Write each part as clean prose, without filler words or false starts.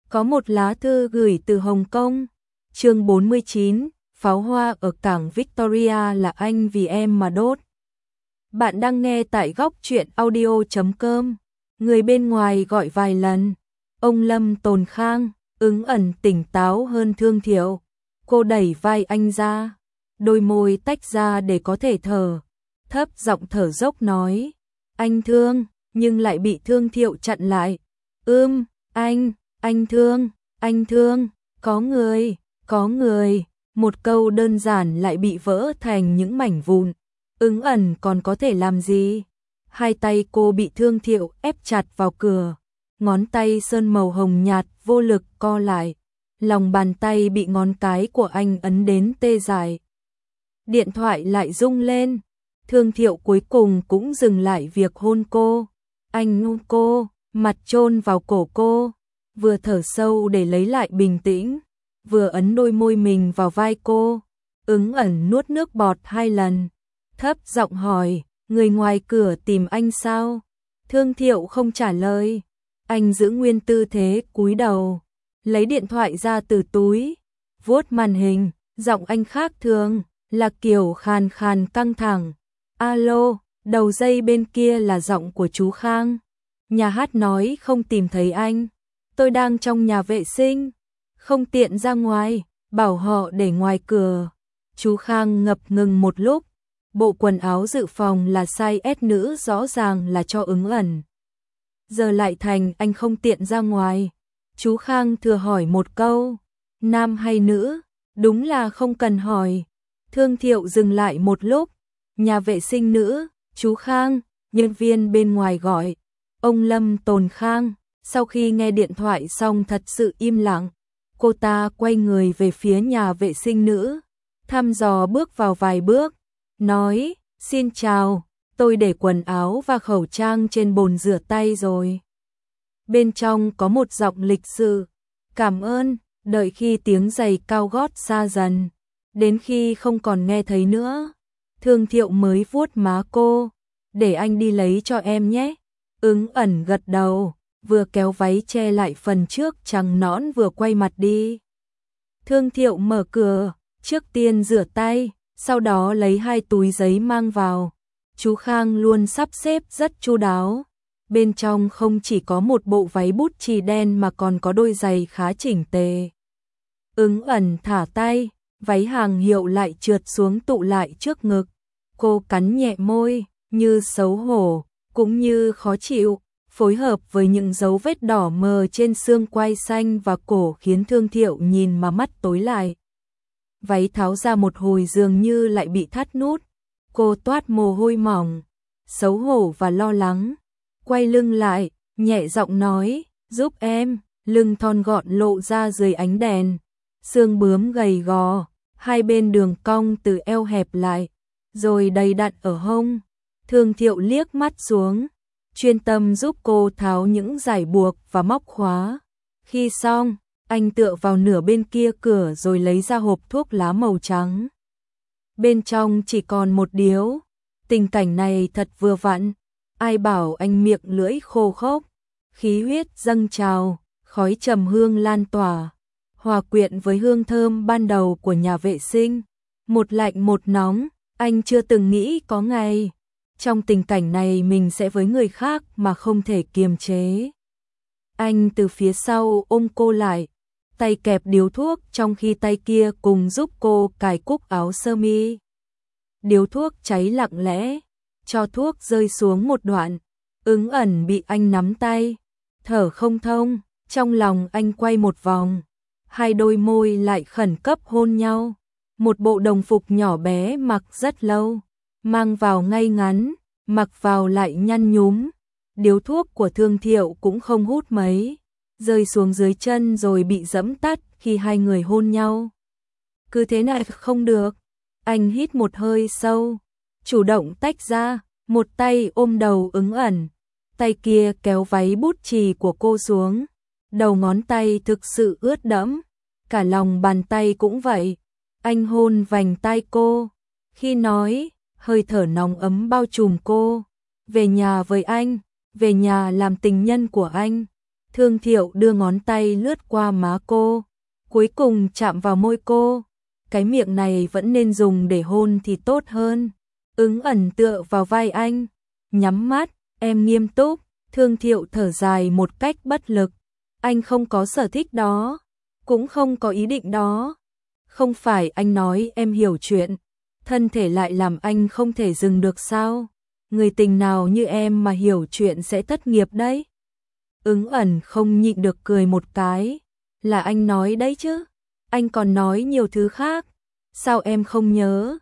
Có một lá thư gửi từ Hồng Kông. Chương 49, pháo hoa ở cảng Victoria là anh vì em mà đốt. Bạn đang nghe tại góc truyện audio.com. Người bên ngoài gọi vài lần. Ông Lâm Tồn Khang, Ứng Ẩn tỉnh táo hơn Thương Thiệu. Cô đẩy vai anh ra, đôi môi tách ra để có thể thở. Thấp giọng thở dốc nói, anh Thương, nhưng lại bị Thương Thiệu chặn lại. Anh Thương, có người. Một câu đơn giản lại bị vỡ thành những mảnh vụn. Ứng Ẩn còn có thể làm gì? Hai tay cô bị Thương Thiệu ép chặt vào cửa. Ngón tay sơn màu hồng nhạt vô lực co lại. Lòng bàn tay bị ngón cái của anh ấn đến tê dại. Điện thoại lại rung lên. Thương Thiệu cuối cùng cũng dừng lại việc hôn cô. Anh ôm cô, mặt chôn vào cổ cô, vừa thở sâu để lấy lại bình tĩnh, vừa ấn đôi môi mình vào vai cô. Ứng Ẩn nuốt nước bọt 2 lần, thấp giọng hỏi, người ngoài cửa tìm anh sao? Thương Thiệu không trả lời, anh giữ nguyên tư thế cúi đầu, lấy điện thoại ra từ túi, vuốt màn hình, giọng anh khác thường, là kiểu khàn khàn căng thẳng. Alo, đầu dây bên kia là giọng của chú Khang. Nhà hát nói không tìm thấy anh. Tôi đang trong nhà vệ sinh, không tiện ra ngoài, bảo họ để ngoài cửa. Chú Khang ngập ngừng một lúc. Bộ quần áo dự phòng là size S nữ rõ ràng là cho Ứng Ẩn. Giờ lại thành anh không tiện ra ngoài. Chú Khang thừa hỏi một câu, nam hay nữ? Đúng là không cần hỏi. Thương Thiệu dừng lại một lúc. Nhà vệ sinh nữ, chú Khang, nhân viên bên ngoài gọi. Ông Lâm Tồn Khang, sau khi nghe điện thoại xong thật sự im lặng. Cô ta quay người về phía nhà vệ sinh nữ, thăm dò bước vào vài bước, nói, xin chào, tôi để quần áo và khẩu trang trên bồn rửa tay rồi. Bên trong có một giọng lịch sự, cảm ơn, đợi khi tiếng giày cao gót xa dần, đến khi không còn nghe thấy nữa. Thương Thiệu mới vuốt má cô, để anh đi lấy cho em nhé. Ứng Ẩn gật đầu, vừa kéo váy che lại phần trước trắng nõn vừa quay mặt đi. Thương Thiệu mở cửa, trước tiên rửa tay, sau đó lấy 2 túi giấy mang vào. Chú Khang luôn sắp xếp rất chu đáo. Bên trong không chỉ có một bộ váy bút chì đen mà còn có đôi giày khá chỉnh tề. Ứng Ẩn thả tay, váy hàng hiệu lại trượt xuống tụ lại trước ngực. Cô cắn nhẹ môi, như xấu hổ, cũng như khó chịu, phối hợp với những dấu vết đỏ mờ trên xương quai xanh và cổ khiến Thương Thiệu nhìn mà mắt tối lại. Váy tháo ra một hồi dường như lại bị thắt nút. Cô toát mồ hôi mỏng, xấu hổ và lo lắng. Quay lưng lại, nhẹ giọng nói, giúp em, lưng thon gọn lộ ra dưới ánh đèn. Xương bướm gầy gò, hai bên đường cong từ eo hẹp lại, rồi đầy đặn ở hông. Thương Thiệu liếc mắt xuống, chuyên tâm giúp cô tháo những dải buộc và móc khóa. Khi xong, anh tựa vào nửa bên kia cửa rồi lấy ra hộp thuốc lá màu trắng. Bên trong chỉ còn một điếu. Tình cảnh này thật vừa vặn. Ai bảo anh miệng lưỡi khô khốc, khí huyết dâng trào, khói trầm hương lan tỏa, hòa quyện với hương thơm ban đầu của nhà vệ sinh. Một lạnh một nóng, anh chưa từng nghĩ có ngày trong tình cảnh này mình sẽ với người khác mà không thể kiềm chế. Anh từ phía sau ôm cô lại, tay kẹp điếu thuốc trong khi tay kia cùng giúp cô cài cúc áo sơ mi. Điếu thuốc cháy lặng lẽ, cho thuốc rơi xuống một đoạn. Ứng Ẩn bị anh nắm tay, thở không thông, trong lòng anh quay một vòng. Hai đôi môi lại khẩn cấp hôn nhau. Một bộ đồng phục nhỏ bé mặc rất lâu, mang vào ngay ngắn, mặc vào lại nhăn nhúm. Điếu thuốc của Thương Thiệu cũng không hút mấy, rơi xuống dưới chân rồi bị giẫm tắt khi hai người hôn nhau. Cứ thế này không được. Anh hít một hơi sâu, chủ động tách ra, một tay ôm đầu Ứng Ẩn, tay kia kéo váy bút chì của cô xuống. Đầu ngón tay thực sự ướt đẫm, cả lòng bàn tay cũng vậy. Anh hôn vành tai cô, khi nói, hơi thở nóng ấm bao trùm cô. Về nhà với anh, về nhà làm tình nhân của anh. Thương Thiệu đưa ngón tay lướt qua má cô, cuối cùng chạm vào môi cô. Cái miệng này vẫn nên dùng để hôn thì tốt hơn. Ứng ẩn tựa vào vai anh, nhắm mắt, em nghiêm túc. Thương Thiệu thở dài một cách bất lực. Anh không có sở thích đó, cũng không có ý định đó. Không phải anh nói em hiểu chuyện, thân thể lại làm anh không thể dừng được sao? Người tình nào như em mà hiểu chuyện sẽ thất nghiệp đấy. Ứng ẩn không nhịn được cười một cái. Là anh nói đấy chứ, anh còn nói nhiều thứ khác. Sao em không nhớ?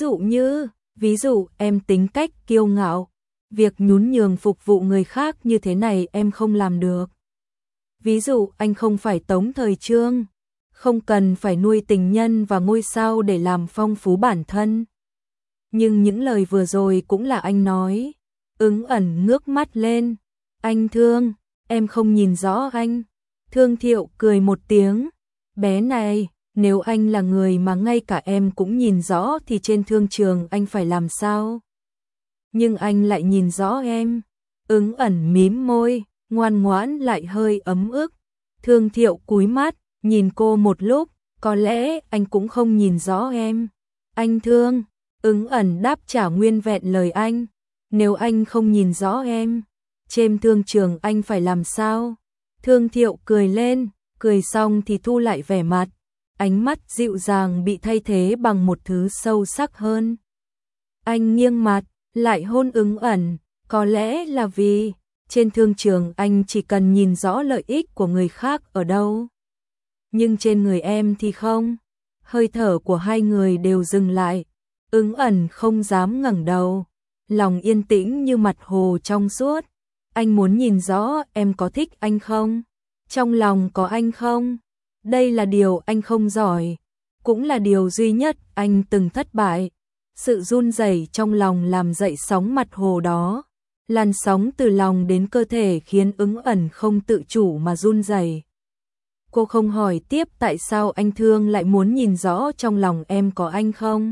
Ví dụ em tính cách kiêu ngạo, việc nhún nhường phục vụ người khác như thế này em không làm được. Ví dụ anh không phải Tống Thời Trương, không cần phải nuôi tình nhân và ngôi sao để làm phong phú bản thân. Nhưng những lời vừa rồi cũng là anh nói. Ứng ẩn ngước mắt lên. Anh Thương, em không nhìn rõ anh. Thương Thiệu cười một tiếng. Bé này, nếu anh là người mà ngay cả em cũng nhìn rõ thì trên thương trường anh phải làm sao? Nhưng anh lại nhìn rõ em. Ứng ẩn mím môi, ngoan ngoãn lại hơi ấm ức. Thương Thiệu cúi mắt, nhìn cô một lúc. Có lẽ anh cũng không nhìn rõ em. Anh Thương. Ứng ẩn đáp trả nguyên vẹn lời anh. Nếu anh không nhìn rõ em, trên thương trường anh phải làm sao? Thương Thiệu cười lên, cười xong thì thu lại vẻ mặt. Ánh mắt dịu dàng bị thay thế bằng một thứ sâu sắc hơn. Anh nghiêng mặt, lại hôn Ứng ẩn. Có lẽ là vì trên thương trường anh chỉ cần nhìn rõ lợi ích của người khác ở đâu. Nhưng trên người em thì không. Hơi thở của hai người đều dừng lại. Ứng ẩn không dám ngẩng đầu, lòng yên tĩnh như mặt hồ trong suốt. Anh muốn nhìn rõ em có thích anh không? Trong lòng có anh không? Đây là điều anh không giỏi, cũng là điều duy nhất anh từng thất bại. Sự run rẩy trong lòng làm dậy sóng mặt hồ đó. Làn sóng từ lòng đến cơ thể khiến Ứng ẩn không tự chủ mà run rẩy. Cô không hỏi tiếp tại sao anh Thương lại muốn nhìn rõ trong lòng em có anh không?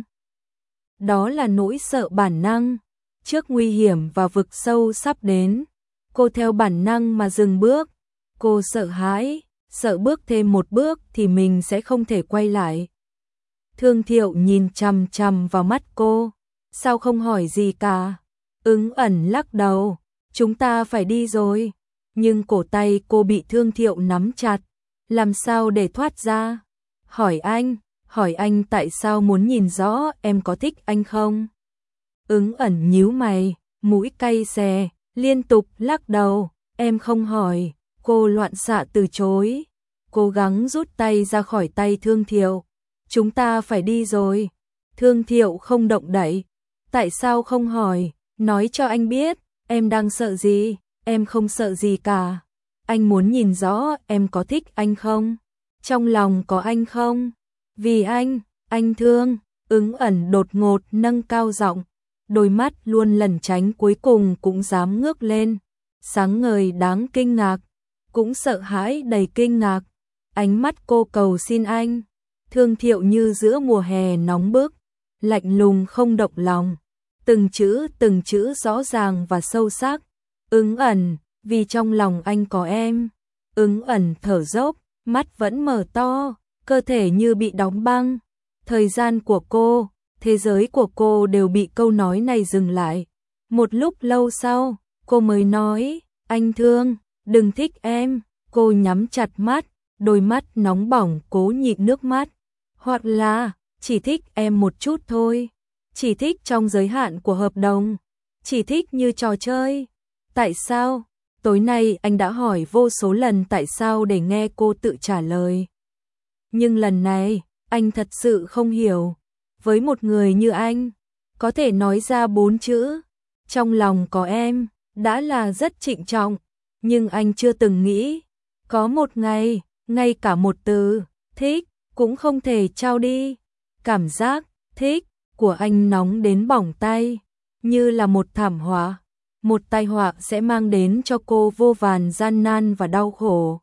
Đó là nỗi sợ bản năng. Trước nguy hiểm và vực sâu sắp đến, cô theo bản năng mà dừng bước. Cô sợ hãi, sợ bước thêm một bước thì mình sẽ không thể quay lại. Thương Thiệu nhìn chằm chằm vào mắt cô. Sao không hỏi gì cả? Ứng ẩn lắc đầu. Chúng ta phải đi rồi. Nhưng cổ tay cô bị Thương Thiệu nắm chặt. Làm sao để thoát ra? Hỏi anh tại sao muốn nhìn rõ em có thích anh không? Ứng ẩn nhíu mày, mũi cay xè, liên tục lắc đầu. Em không hỏi. Cô loạn xạ từ chối, cố gắng rút tay ra khỏi tay Thương Thiệu. Chúng ta phải đi rồi. Thương Thiệu không động đậy. Tại sao không hỏi? Nói cho anh biết, em đang sợ gì? Em không sợ gì cả. Anh muốn nhìn rõ em có thích anh không? Trong lòng có anh không? Vì anh Thương. Ứng ẩn đột ngột nâng cao giọng, đôi mắt luôn lẩn tránh cuối cùng cũng dám ngước lên, sáng ngời đáng kinh ngạc, cũng sợ hãi đầy kinh ngạc. Ánh mắt cô cầu xin anh. Thương Thiệu như giữa mùa hè nóng bức, lạnh lùng không động lòng, từng chữ rõ ràng và sâu sắc. Ứng ẩn, vì trong lòng anh có em. Ứng ẩn thở dốc, mắt vẫn mở to, cơ thể như bị đóng băng. Thời gian của cô, thế giới của cô đều bị câu nói này dừng lại. Một lúc lâu sau, cô mới nói, anh Thương, đừng thích em. Cô nhắm chặt mắt, đôi mắt nóng bỏng cố nhịn nước mắt. Hoặc là, chỉ thích em một chút thôi. Chỉ thích trong giới hạn của hợp đồng. Chỉ thích như trò chơi. Tại sao? Tối nay anh đã hỏi vô số lần tại sao để nghe cô tự trả lời. Nhưng lần này, anh thật sự không hiểu. Với một người như anh, có thể nói ra 4 chữ, trong lòng có em, đã là rất trịnh trọng. Nhưng anh chưa từng nghĩ, có một ngày, ngay cả một từ, thích, cũng không thể trao đi. Cảm giác, thích, của anh nóng đến bỏng tay, như là một thảm họa. Một tai họa sẽ mang đến cho cô vô vàn gian nan và đau khổ.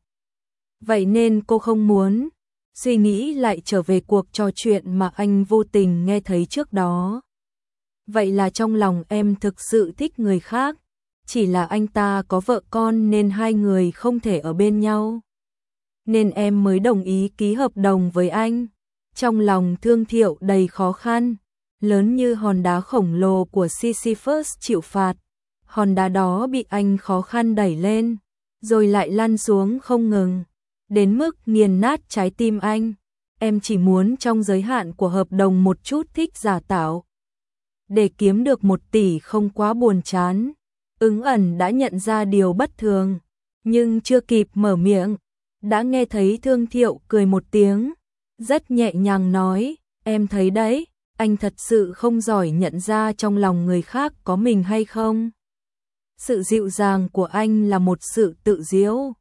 Vậy nên cô không muốn suy nghĩ lại trở về cuộc trò chuyện mà anh vô tình nghe thấy trước đó. Vậy là trong lòng em thực sự thích người khác. chỉ là anh ta có vợ con nên hai người không thể ở bên nhau. Nên em mới đồng ý ký hợp đồng với anh. Trong lòng Thương Thiệu đầy khó khăn, lớn như hòn đá khổng lồ của Sisyphus chịu phạt. Hòn đá đó bị anh khó khăn đẩy lên, rồi lại lăn xuống không ngừng, đến mức nghiền nát trái tim anh. Em chỉ muốn trong giới hạn của hợp đồng một chút thích giả tạo. Để kiếm được 1 tỷ không quá buồn chán. Ứng ẩn đã nhận ra điều bất thường, nhưng chưa kịp mở miệng, đã nghe thấy Thương Thiệu cười một tiếng, rất nhẹ nhàng nói, em thấy đấy, anh thật sự không giỏi nhận ra trong lòng người khác có mình hay không. Sự dịu dàng của anh là một sự tự giễu,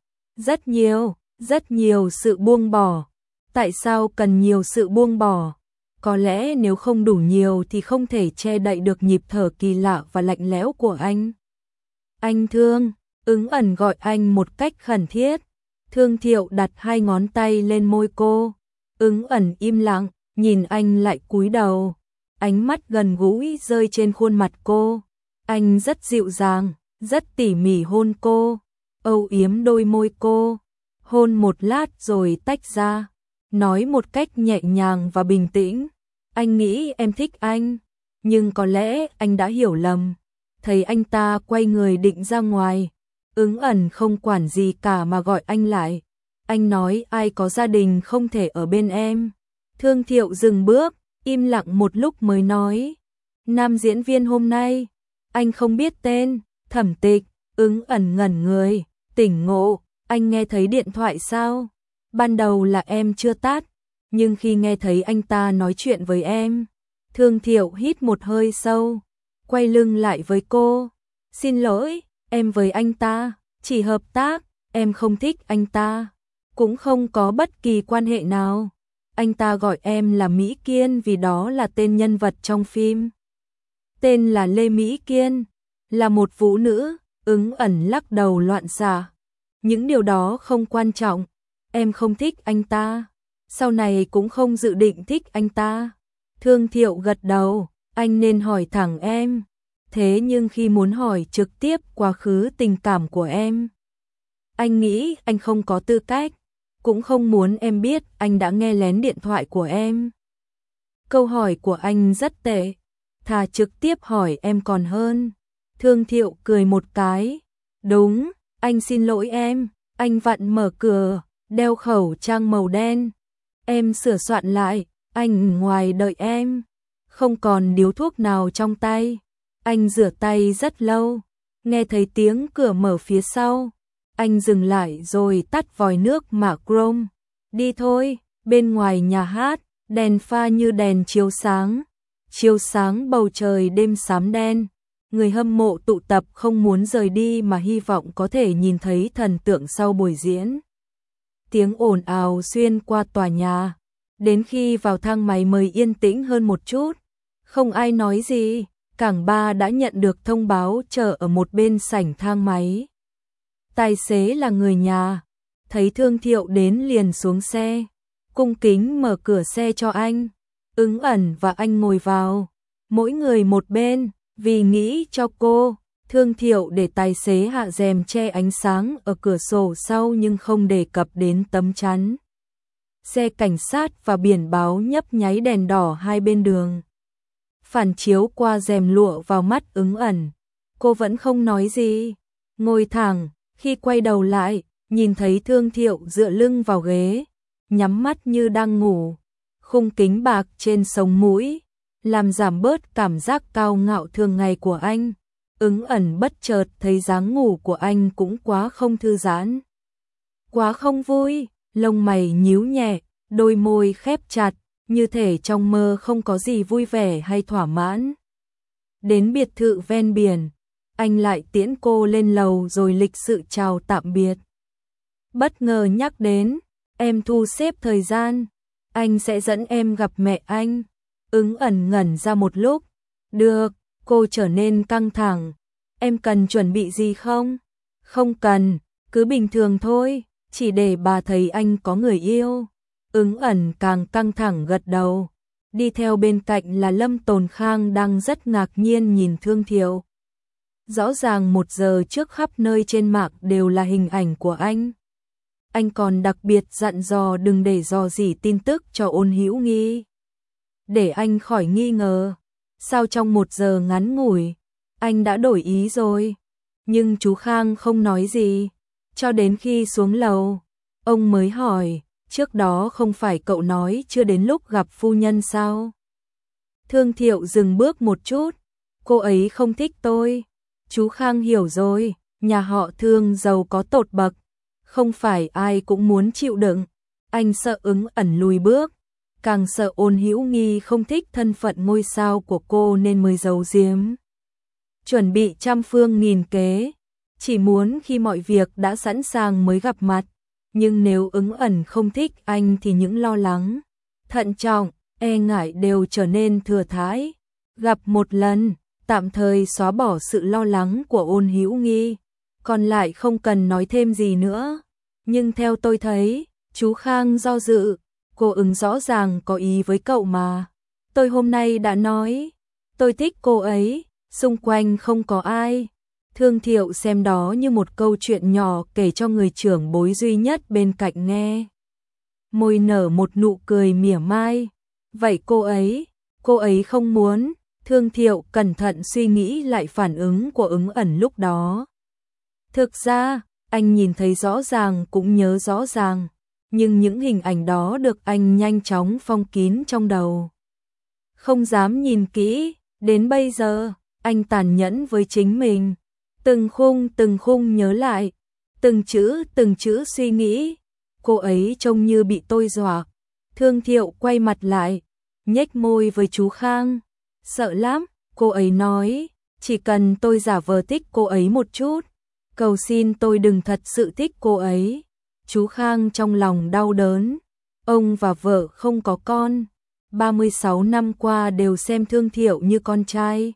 rất nhiều sự buông bỏ. Tại sao cần nhiều sự buông bỏ? Có lẽ nếu không đủ nhiều thì không thể che đậy được nhịp thở kỳ lạ và lạnh lẽo của anh. Anh Thương, Ứng ẩn gọi anh một cách khẩn thiết. Thương Thiệu đặt 2 ngón tay lên môi cô. Ứng ẩn im lặng, nhìn anh lại cúi đầu. Ánh mắt gần gũi rơi trên khuôn mặt cô. Anh rất dịu dàng, rất tỉ mỉ hôn cô, âu yếm đôi môi cô. Hôn một lát rồi tách ra, nói một cách nhẹ nhàng và bình tĩnh. Anh nghĩ em thích anh, nhưng có lẽ anh đã hiểu lầm. Thấy anh ta quay người định ra ngoài, Ứng ẩn không quản gì cả mà gọi anh lại. Anh nói ai có gia đình không thể ở bên em. Thương Thiệu dừng bước, im lặng một lúc mới nói. Nam diễn viên hôm nay, anh không biết tên, Thẩm Tịch. Ứng ẩn ngẩn người, tỉnh ngộ, anh nghe thấy điện thoại sao? Ban đầu là em chưa tắt, nhưng khi nghe thấy anh ta nói chuyện với em. Thương Thiệu hít một hơi sâu, quay lưng lại với cô. Xin lỗi, em với anh ta chỉ hợp tác, em không thích anh ta, cũng không có bất kỳ quan hệ nào. Anh ta gọi em là Mỹ Kiên vì đó là tên nhân vật trong phim. Tên là Lê Mỹ Kiên, là một vũ nữ. Ứng ẩn lắc đầu loạn xạ. Những điều đó không quan trọng, em không thích anh ta, sau này cũng không dự định thích anh ta. Thương Thiệu gật đầu, anh nên hỏi thẳng em. Thế nhưng khi muốn hỏi trực tiếp quá khứ tình cảm của em, anh nghĩ anh không có tư cách, cũng không muốn em biết anh đã nghe lén điện thoại của em. Câu hỏi của anh rất tệ, thà trực tiếp hỏi em còn hơn. Thương Thiệu cười một cái. Đúng, anh xin lỗi em. Anh vặn mở cửa, đeo khẩu trang màu đen. Em sửa soạn lại, anh ngoài đợi em. Không còn điếu thuốc nào trong tay. Anh rửa tay rất lâu, nghe thấy tiếng cửa mở phía sau. Anh dừng lại rồi tắt vòi nước mạ chrome. Đi thôi, bên ngoài nhà hát, đèn pha như đèn chiếu sáng bầu trời đêm xám đen. Người hâm mộ tụ tập không muốn rời đi mà hy vọng có thể nhìn thấy thần tượng sau buổi diễn. Tiếng ồn ào xuyên qua tòa nhà, đến khi vào thang máy mới yên tĩnh hơn một chút. Không ai nói gì, Cảng Ba đã nhận được thông báo chờ ở một bên sảnh thang máy. Tài xế là người nhà, thấy Thương Thiệu đến liền xuống xe, cung kính mở cửa xe cho anh. Ứng ẩn và anh ngồi vào, mỗi người một bên. Vì nghĩ cho cô, Thương Thiệu để tài xế hạ rèm che ánh sáng ở cửa sổ sau nhưng không đề cập đến tấm chắn xe cảnh sát và biển báo nhấp nháy đèn đỏ hai bên đường. Phản chiếu qua rèm lụa vào mắt Ứng ẩn. Cô vẫn không nói gì, ngồi thẳng. Khi quay đầu lại, nhìn thấy Thương Thiệu dựa lưng vào ghế, nhắm mắt như đang ngủ. Khung kính bạc trên sống mũi làm giảm bớt cảm giác cao ngạo thường ngày của anh. Ứng ẩn bất chợt thấy dáng ngủ của anh cũng quá không thư giãn, quá không vui. Lông mày nhíu nhẹ, đôi môi khép chặt, như thể trong mơ không có gì vui vẻ hay thỏa mãn. Đến biệt thự ven biển, anh lại tiễn cô lên lầu rồi lịch sự chào tạm biệt. Bất ngờ nhắc đến, em thu xếp thời gian, anh sẽ dẫn em gặp mẹ anh. Ứng ẩn ngẩn ra một lúc. Được, cô trở nên căng thẳng. Em cần chuẩn bị gì không? Không cần, cứ bình thường thôi, chỉ để bà thấy anh có người yêu. Ứng ẩn càng căng thẳng gật đầu. Đi theo bên cạnh là Lâm Tồn Khang đang rất ngạc nhiên nhìn Thương Thiệu. Rõ ràng 1 giờ trước khắp nơi trên mạng đều là hình ảnh của anh. Anh còn đặc biệt dặn dò đừng để dò dỉ tin tức cho Ôn Hữu Nghi. Để anh khỏi nghi ngờ, sao trong 1 giờ ngắn ngủi, anh đã đổi ý rồi. Nhưng chú Khang không nói gì, cho đến khi xuống lầu, ông mới hỏi, trước đó không phải cậu nói chưa đến lúc gặp phu nhân sao? Thương Thiệu dừng bước một chút, cô ấy không thích tôi. Chú Khang hiểu rồi, nhà họ Thương giàu có tột bậc, không phải ai cũng muốn chịu đựng. Anh sợ Ứng Ẩn lùi bước, càng sợ Ôn Hữu Nghi không thích thân phận ngôi sao của cô nên mới giấu giếm. Chuẩn bị trăm phương nghìn kế, chỉ muốn khi mọi việc đã sẵn sàng mới gặp mặt. Nhưng nếu Ứng Ẩn không thích anh thì những lo lắng, thận trọng, e ngại đều trở nên thừa thãi. Gặp một lần, tạm thời xóa bỏ sự lo lắng của Ôn Hữu Nghi, còn lại không cần nói thêm gì nữa. Nhưng theo tôi thấy, chú Khang do dự, cô Ứng rõ ràng có ý với cậu mà. Tôi hôm nay đã nói, tôi thích cô ấy, xung quanh không có ai. Thương Thiệu xem đó như một câu chuyện nhỏ kể cho người trưởng bối duy nhất bên cạnh nghe. Môi nở một nụ cười mỉa mai. Vậy cô ấy không muốn. Thương Thiệu cẩn thận suy nghĩ lại phản ứng của Ứng Ẩn lúc đó. Thực ra, anh nhìn thấy rõ ràng cũng nhớ rõ ràng, nhưng những hình ảnh đó được anh nhanh chóng phong kín trong đầu. Không dám nhìn kỹ, đến bây giờ, anh tàn nhẫn với chính mình. Từng khung nhớ lại, từng chữ suy nghĩ. Cô ấy trông như bị tôi dọa. Thương Thiệu quay mặt lại, nhếch môi với chú Khang. Sợ lắm, cô ấy nói, chỉ cần tôi giả vờ thích cô ấy một chút, cầu xin tôi đừng thật sự thích cô ấy. Chú Khang trong lòng đau đớn, ông và vợ không có con, 36 năm qua đều xem Thương Thiệu như con trai.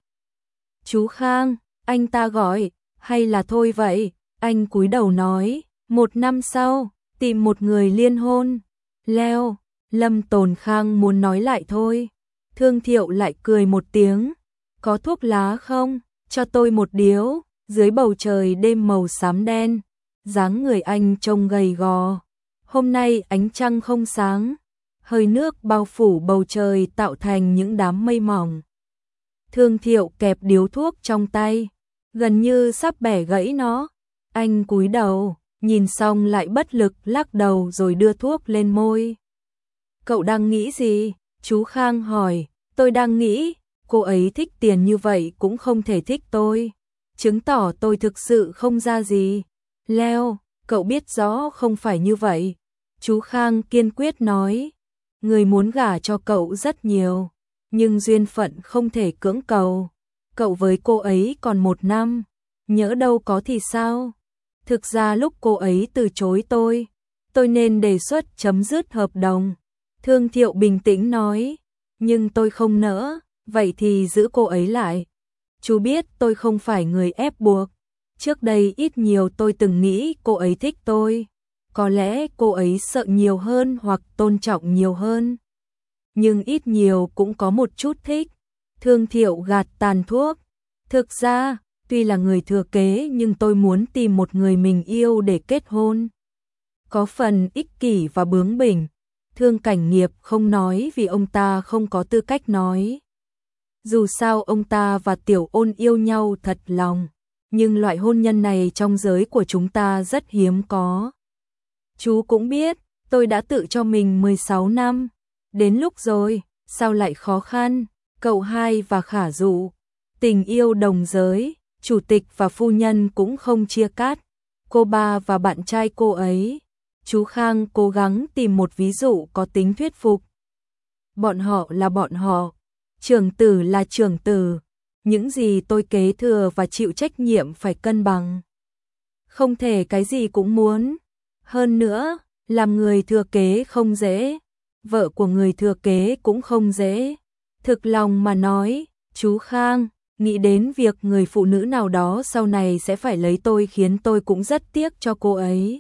Chú Khang, anh ta gọi, hay là thôi vậy? Anh cúi đầu nói, 1 năm sau, tìm một người liên hôn. Leo, Lâm Tồn Khang muốn nói lại thôi. Thương Thiệu lại cười một tiếng, có thuốc lá không? Cho tôi một điếu. Dưới bầu trời đêm màu xám đen, dáng người anh trông gầy gò. Hôm nay ánh trăng không sáng, hơi nước bao phủ bầu trời tạo thành những đám mây mỏng. Thương Thiệu kẹp điếu thuốc trong tay, gần như sắp bẻ gãy nó. Anh cúi đầu, nhìn xong lại bất lực lắc đầu rồi đưa thuốc lên môi. Cậu đang nghĩ gì? Chú Khang hỏi. Tôi đang nghĩ, cô ấy thích tiền như vậy cũng không thể thích tôi, chứng tỏ tôi thực sự không ra gì. Leo, cậu biết rõ không phải như vậy. Chú Khang kiên quyết nói, người muốn gả cho cậu rất nhiều, nhưng duyên phận không thể cưỡng cầu. Cậu với cô ấy còn 1 năm, nhỡ đâu có thì sao? Thực ra lúc cô ấy từ chối tôi nên đề xuất chấm dứt hợp đồng. Thương Thiệu bình tĩnh nói, nhưng tôi không nỡ, vậy thì giữ cô ấy lại. Chú biết tôi không phải người ép buộc. Trước đây ít nhiều tôi từng nghĩ cô ấy thích tôi. Có lẽ cô ấy sợ nhiều hơn hoặc tôn trọng nhiều hơn. Nhưng ít nhiều cũng có một chút thích. Thương Thiệu gạt tàn thuốc. Thực ra, tuy là người thừa kế nhưng tôi muốn tìm một người mình yêu để kết hôn. Có phần ích kỷ và bướng bỉnh. Thương Cảnh Nghiệp không nói vì ông ta không có tư cách nói. Dù sao ông ta và Tiểu Ôn yêu nhau thật lòng, nhưng loại hôn nhân này trong giới của chúng ta rất hiếm có. Chú cũng biết, tôi đã tự cho mình 16 năm. Đến lúc rồi, sao lại khó khăn? Cậu hai và Khả Dụ, tình yêu đồng giới, chủ tịch và phu nhân cũng không chia cắt. Cô ba và bạn trai cô ấy. Chú Khang cố gắng tìm một ví dụ có tính thuyết phục. Bọn họ là bọn họ, trưởng tử là trưởng tử, những gì tôi kế thừa và chịu trách nhiệm phải cân bằng. Không thể cái gì cũng muốn. Hơn nữa, làm người thừa kế không dễ, vợ của người thừa kế cũng không dễ. Thực lòng mà nói, chú Khang, nghĩ đến việc người phụ nữ nào đó sau này sẽ phải lấy tôi khiến tôi cũng rất tiếc cho cô ấy.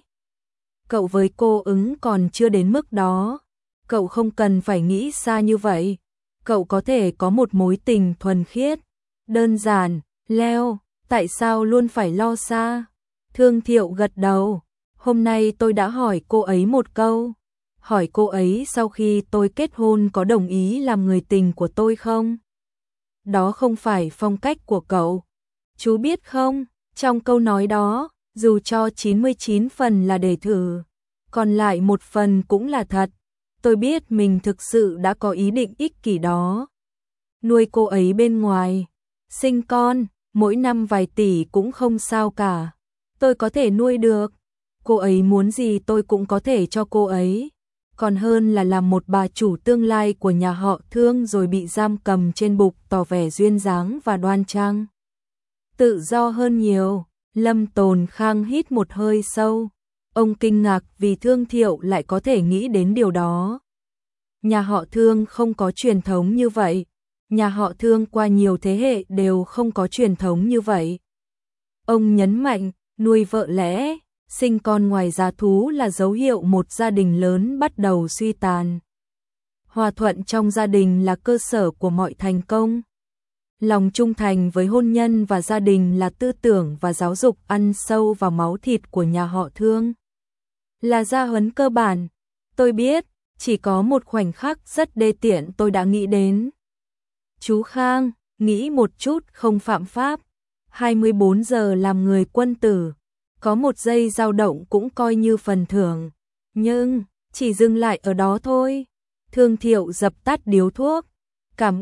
Cậu với cô Ứng còn chưa đến mức đó. Cậu không cần phải nghĩ xa như vậy. Cậu có thể có một mối tình thuần khiết. Đơn giản, Leo, Tại sao luôn phải lo xa? Thương Thiệu gật đầu. Hôm nay tôi đã hỏi cô ấy một câu. Hỏi cô ấy sau khi tôi kết hôn có đồng ý làm người tình của tôi không? Đó không phải phong cách của cậu. Chú biết không, trong câu nói đó, dù cho 99 phần là để thử, còn lại một phần cũng là thật. Tôi biết mình thực sự đã có ý định ích kỷ đó. Nuôi cô ấy bên ngoài, sinh con, mỗi năm vài tỷ cũng không sao cả. Tôi có thể nuôi được. Cô ấy muốn gì tôi cũng có thể cho cô ấy. Còn hơn là làm một bà chủ tương lai của nhà họ Thương rồi bị giam cầm trên bục tỏ vẻ duyên dáng và đoan trang. Tự do hơn nhiều. Lâm Tồn Khang hít một hơi sâu. Ông kinh ngạc vì Thương Thiệu lại có thể nghĩ đến điều đó. Nhà họ Thương không có truyền thống như vậy. Nhà họ Thương qua nhiều thế hệ đều không có truyền thống như vậy. Ông nhấn mạnh, nuôi vợ lẽ, sinh con ngoài giá thú là dấu hiệu một gia đình lớn bắt đầu suy tàn. Hòa thuận trong gia đình là cơ sở của mọi thành công. Lòng trung thành với hôn nhân và gia đình là tư tưởng và giáo dục ăn sâu vào máu thịt của nhà họ Thương. Là gia huấn cơ bản. Tôi biết, chỉ có một khoảnh khắc rất đê tiện tôi đã nghĩ đến. Chú Khang, nghĩ một chút không phạm pháp. 24 giờ làm người quân tử. Có một giây dao động cũng coi như phần thưởng. Nhưng, chỉ dừng lại ở đó thôi. Thương Thiệu dập tắt điếu thuốc. Cảm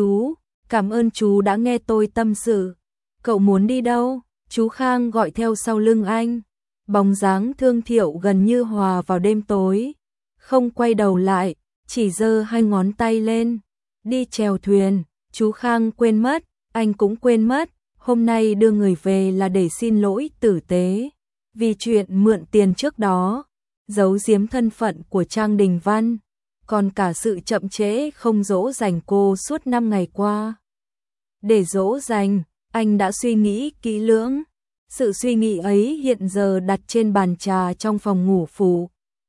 ơn chú đã nghe tôi tâm sự. Cậu muốn đi đâu? Chú Khang gọi theo sau lưng anh. Bóng dáng Thương Thiệu gần như hòa vào đêm tối. Không quay đầu lại, chỉ giơ hai ngón tay lên. Đi chèo thuyền. Chú Khang quên mất, anh cũng quên mất. Hôm nay đưa người về là để xin lỗi tử tế. Vì chuyện mượn tiền trước đó, giấu giếm thân phận của Trang Đình Văn, còn cả sự chậm trễ không dỗ dành cô suốt 5 ngày qua. Để dỗ dành, anh đã suy nghĩ kỹ lưỡng. Sự suy nghĩ ấy hiện giờ đặt trên bàn trà trong phòng ngủ phụ.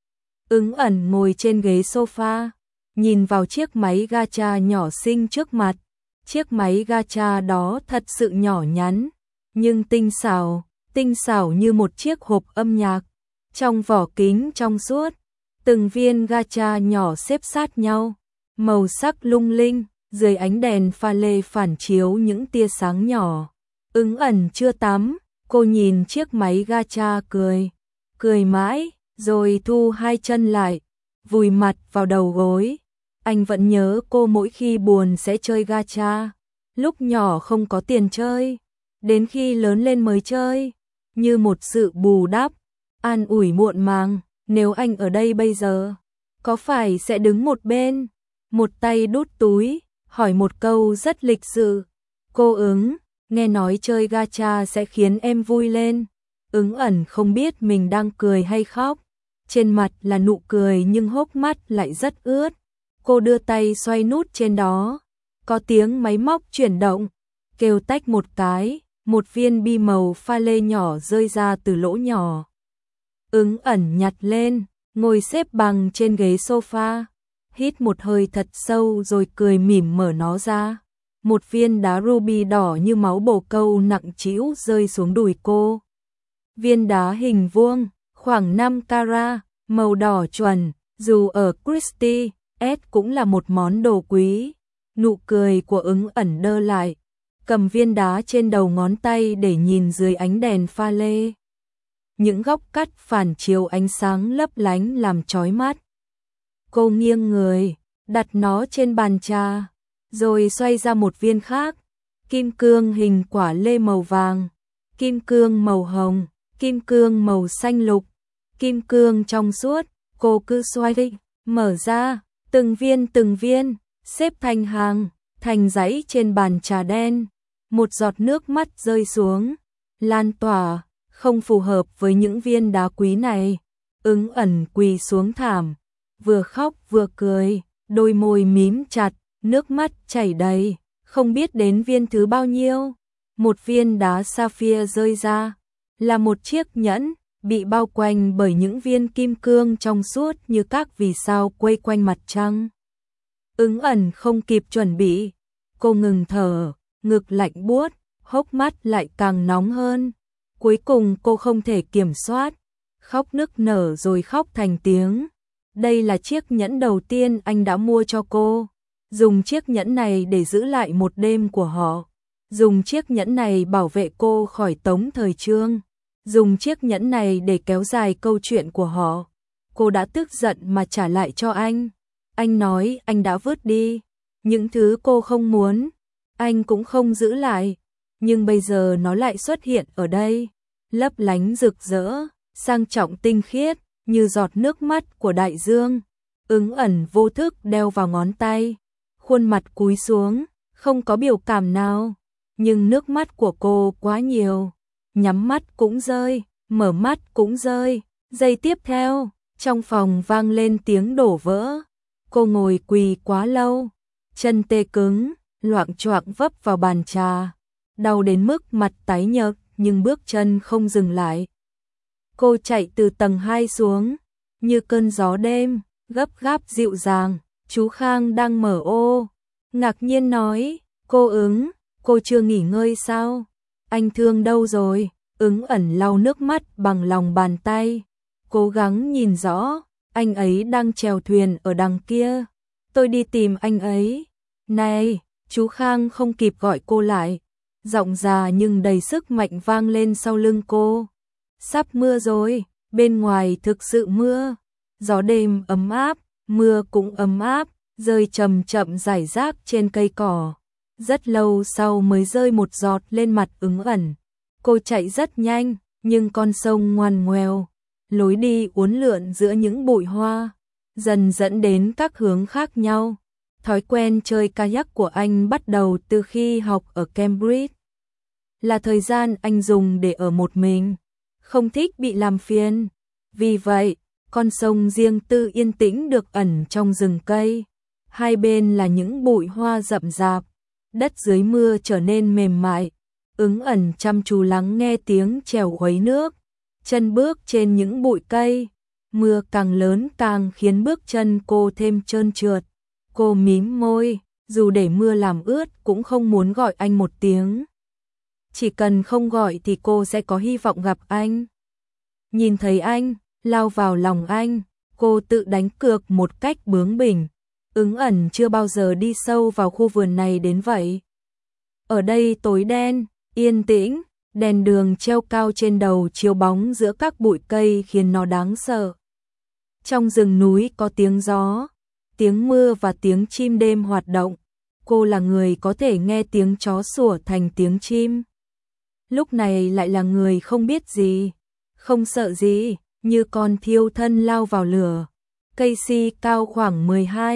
Ứng ẩn ngồi trên ghế sofa, nhìn vào chiếc máy gacha nhỏ xinh trước mặt. Chiếc máy gacha đó thật sự nhỏ nhắn, nhưng tinh xảo như một chiếc hộp âm nhạc. Trong vỏ kính trong suốt, từng viên gacha nhỏ xếp sát nhau, màu sắc lung linh, dưới ánh đèn pha lê phản chiếu những tia sáng nhỏ. Ứng ẩn chưa tắm, cô nhìn chiếc máy gacha cười mãi, rồi thu hai chân lại, vùi mặt vào đầu gối. Anh vẫn nhớ cô mỗi khi buồn sẽ chơi gacha. Lúc nhỏ không có tiền chơi, đến khi lớn lên mới chơi, như một sự bù đắp, an ủi muộn màng. Nếu anh ở đây bây giờ, có phải sẽ đứng một bên, một tay đút túi, hỏi một câu rất lịch sự. Cô Ứng, nghe nói chơi gacha sẽ khiến em vui lên. Ứng ẩn không biết mình đang cười hay khóc. Trên mặt là nụ cười nhưng hốc mắt lại rất ướt. Cô đưa tay xoay nút trên đó. Có tiếng máy móc chuyển động. Kêu tách một cái, một viên bi màu pha lê nhỏ rơi ra từ lỗ nhỏ. Ứng ẩn nhặt lên, ngồi xếp bằng trên ghế sofa. Hít một hơi thật sâu rồi cười mỉm mở nó ra. Một viên đá ruby đỏ như máu bồ câu nặng trĩu rơi xuống đùi cô. Viên đá hình vuông, khoảng 5 carat, màu đỏ chuẩn, dù ở Christie S cũng là một món đồ quý. Nụ cười của Ứng ẩn đơ lại, cầm viên đá trên đầu ngón tay để nhìn dưới ánh đèn pha lê. Những góc cắt phản chiếu ánh sáng lấp lánh làm chói mắt. Cô nghiêng người, đặt nó trên bàn trà, rồi xoay ra một viên khác. Kim cương hình quả lê màu vàng, kim cương màu hồng, kim cương màu xanh lục, kim cương trong suốt. Cô cứ xoay đi, mở ra, từng viên, xếp thành hàng, thành dãy trên bàn trà đen. Một giọt nước mắt rơi xuống, lan tỏa, không phù hợp với những viên đá quý này. Ứng ẩn quỳ xuống thảm, vừa khóc vừa cười, đôi môi mím chặt, nước mắt chảy đầy, không biết đến viên thứ bao nhiêu. Một viên đá sapphire rơi ra, là một chiếc nhẫn, bị bao quanh bởi những viên kim cương trong suốt như các vì sao quay quanh mặt trăng. Ứng ẩn không kịp chuẩn bị, cô ngừng thở, ngực lạnh buốt, hốc mắt lại càng nóng hơn. Cuối cùng cô không thể kiểm soát, khóc nức nở rồi khóc thành tiếng. Đây là chiếc nhẫn đầu tiên anh đã mua cho cô. Dùng chiếc nhẫn này để giữ lại một đêm của họ. Dùng chiếc nhẫn này bảo vệ cô khỏi Tống Thời Trương. Dùng chiếc nhẫn này để kéo dài câu chuyện của họ. Cô đã tức giận mà trả lại cho anh. Anh nói anh đã vứt đi. Những thứ cô không muốn, anh cũng không giữ lại. Nhưng bây giờ nó lại xuất hiện ở đây. Lấp lánh rực rỡ, sang trọng tinh khiết, như giọt nước mắt của đại dương. Ứng ẩn vô thức đeo vào ngón tay. Khuôn mặt cúi xuống, không có biểu cảm nào. Nhưng nước mắt của cô quá nhiều. Nhắm mắt cũng rơi, mở mắt cũng rơi. Giây tiếp theo, trong phòng vang lên tiếng đổ vỡ. Cô ngồi quỳ quá lâu, chân tê cứng, loạng choạng vấp vào bàn trà. Đau đến mức mặt tái nhợt, nhưng bước chân không dừng lại. Cô chạy từ tầng 2 xuống, như cơn gió đêm, gấp gáp dịu dàng. Chú Khang đang mở ô, ngạc nhiên nói, cô Ứng, cô chưa nghỉ ngơi sao? Anh Thương đâu rồi? Ứng ẩn lau nước mắt bằng lòng bàn tay, cố gắng nhìn rõ, anh ấy đang chèo thuyền ở đằng kia. Tôi đi tìm anh ấy. Này, chú Khang không kịp gọi cô lại. Giọng già nhưng đầy sức mạnh vang lên sau lưng cô. Sắp mưa rồi, bên ngoài thực sự mưa. Gió đêm ấm áp, mưa cũng ấm áp, rơi chậm chậm rải rác trên cây cỏ. Rất lâu sau mới rơi một giọt lên mặt Ứng ẩn. Cô chạy rất nhanh, nhưng con sông ngoằn ngoèo, lối đi uốn lượn giữa những bụi hoa, dần dẫn đến các hướng khác nhau. Thói quen chơi kayak của anh bắt đầu từ khi học ở Cambridge. Là thời gian anh dùng để ở một mình, không thích bị làm phiền. Vì vậy, con sông riêng tư yên tĩnh được ẩn trong rừng cây. Hai bên là những bụi hoa rậm rạp, đất dưới mưa trở nên mềm mại. Ứng ẩn chăm chú lắng nghe tiếng chèo khuấy nước, chân bước trên những bụi cây. Mưa càng lớn càng khiến bước chân cô thêm trơn trượt. Cô mím môi, dù để mưa làm ướt cũng không muốn gọi anh một tiếng. Chỉ cần không gọi thì cô sẽ có hy vọng gặp anh. Nhìn thấy anh, lao vào lòng anh, cô tự đánh cược một cách bướng bỉnh. Ứng ẩn chưa bao giờ đi sâu vào khu vườn này đến vậy. Ở đây tối đen, yên tĩnh, đèn đường treo cao trên đầu chiếu bóng giữa các bụi cây khiến nó đáng sợ. Trong rừng núi có tiếng gió, tiếng mưa và tiếng chim đêm hoạt động. Cô là người có thể nghe tiếng chó sủa thành tiếng chim. Lúc này lại là người không biết gì, không sợ gì, như con thiêu thân lao vào lửa. Cây si cao khoảng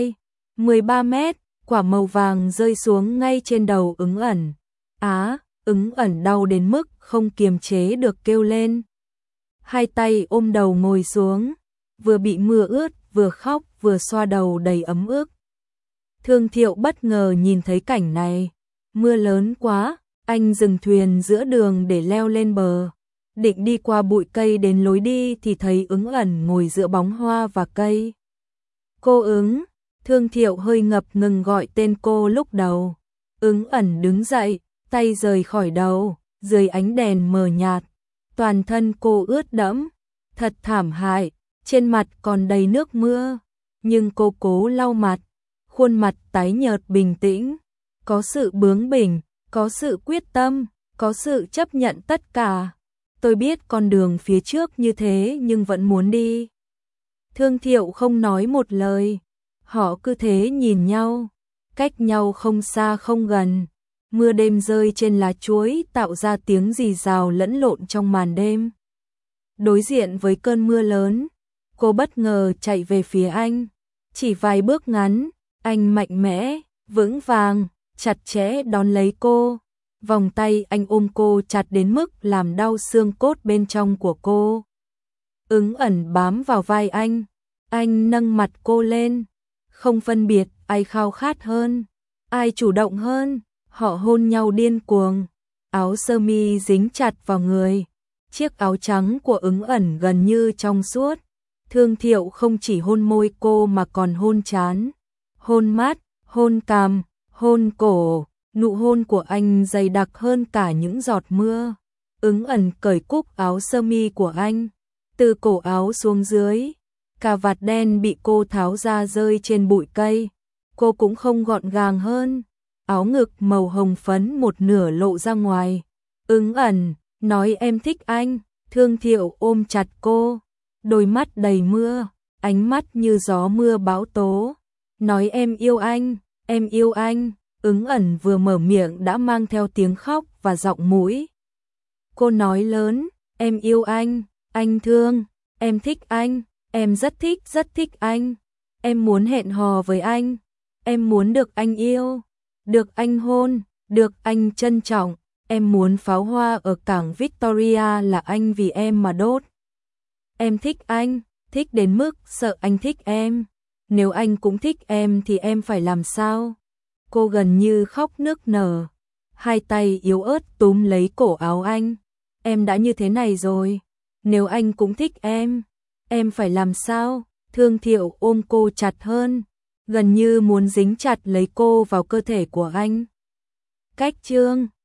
13 mét, quả màu vàng rơi xuống ngay trên đầu Ứng ẩn. Ứng ẩn đau đến mức không kiềm chế được kêu lên. Hai tay ôm đầu ngồi xuống, vừa bị mưa ướt, vừa khóc vừa xoa đầu đầy ấm ức. Thương Thiệu bất ngờ nhìn thấy cảnh này. Mưa lớn quá, anh dừng thuyền giữa đường để leo lên bờ. Định đi qua bụi cây đến lối đi thì thấy Ứng ẩn ngồi giữa bóng hoa và cây. Cô Ứng, Thương Thiệu hơi ngập ngừng gọi tên cô lúc đầu. Ứng ẩn đứng dậy, tay rời khỏi đầu, dưới ánh đèn mờ nhạt. Toàn thân cô ướt đẫm, thật thảm hại, trên mặt còn đầy nước mưa. Nhưng cô cố lau mặt, khuôn mặt tái nhợt bình tĩnh. Có sự bướng bỉnh, có sự quyết tâm, có sự chấp nhận tất cả. Tôi biết con đường phía trước như thế nhưng vẫn muốn đi. Thương Thiệu không nói một lời. Họ cứ thế nhìn nhau, cách nhau không xa không gần. Mưa đêm rơi trên lá chuối tạo ra tiếng rì rào lẫn lộn trong màn đêm. Đối diện với cơn mưa lớn, cô bất ngờ chạy về phía anh. Chỉ vài bước ngắn, anh mạnh mẽ, vững vàng, chặt chẽ đón lấy cô. Vòng tay anh ôm cô chặt đến mức làm đau xương cốt bên trong của cô. Ứng ẩn bám vào vai anh nâng mặt cô lên. Không phân biệt ai khao khát hơn, ai chủ động hơn, họ hôn nhau điên cuồng. Áo sơ mi dính chặt vào người, chiếc áo trắng của Ứng ẩn gần như trong suốt. Thương Thiệu không chỉ hôn môi cô mà còn hôn trán, hôn mắt, hôn cằm, hôn cổ. Nụ hôn của anh dày đặc hơn cả những giọt mưa. Ứng ẩn cởi cúc áo sơ mi của anh, từ cổ áo xuống dưới, cà vạt đen bị cô tháo ra rơi trên bụi cây. Cô cũng không gọn gàng hơn, áo ngực màu hồng phấn một nửa lộ ra ngoài. Ứng ẩn nói em thích anh. Thương Thiệu ôm chặt cô, đôi mắt đầy mưa, ánh mắt như gió mưa bão tố. Nói em yêu anh, em yêu anh. Ứng ẩn vừa mở miệng đã mang theo tiếng khóc và giọng mũi. Cô nói lớn, em yêu anh thương, em thích anh, em rất thích anh. Em muốn hẹn hò với anh, em muốn được anh yêu, được anh hôn, được anh trân trọng. Em muốn pháo hoa ở cảng Victoria là anh vì em mà đốt. Em thích anh, thích đến mức sợ anh thích em. Nếu anh cũng thích em thì em phải làm sao? Cô gần như khóc nức nở, hai tay yếu ớt túm lấy cổ áo anh. Em đã như thế này rồi, nếu anh cũng thích em phải làm sao? Thương Thiệu ôm cô chặt hơn, gần như muốn dính chặt lấy cô vào cơ thể của anh. Cách chương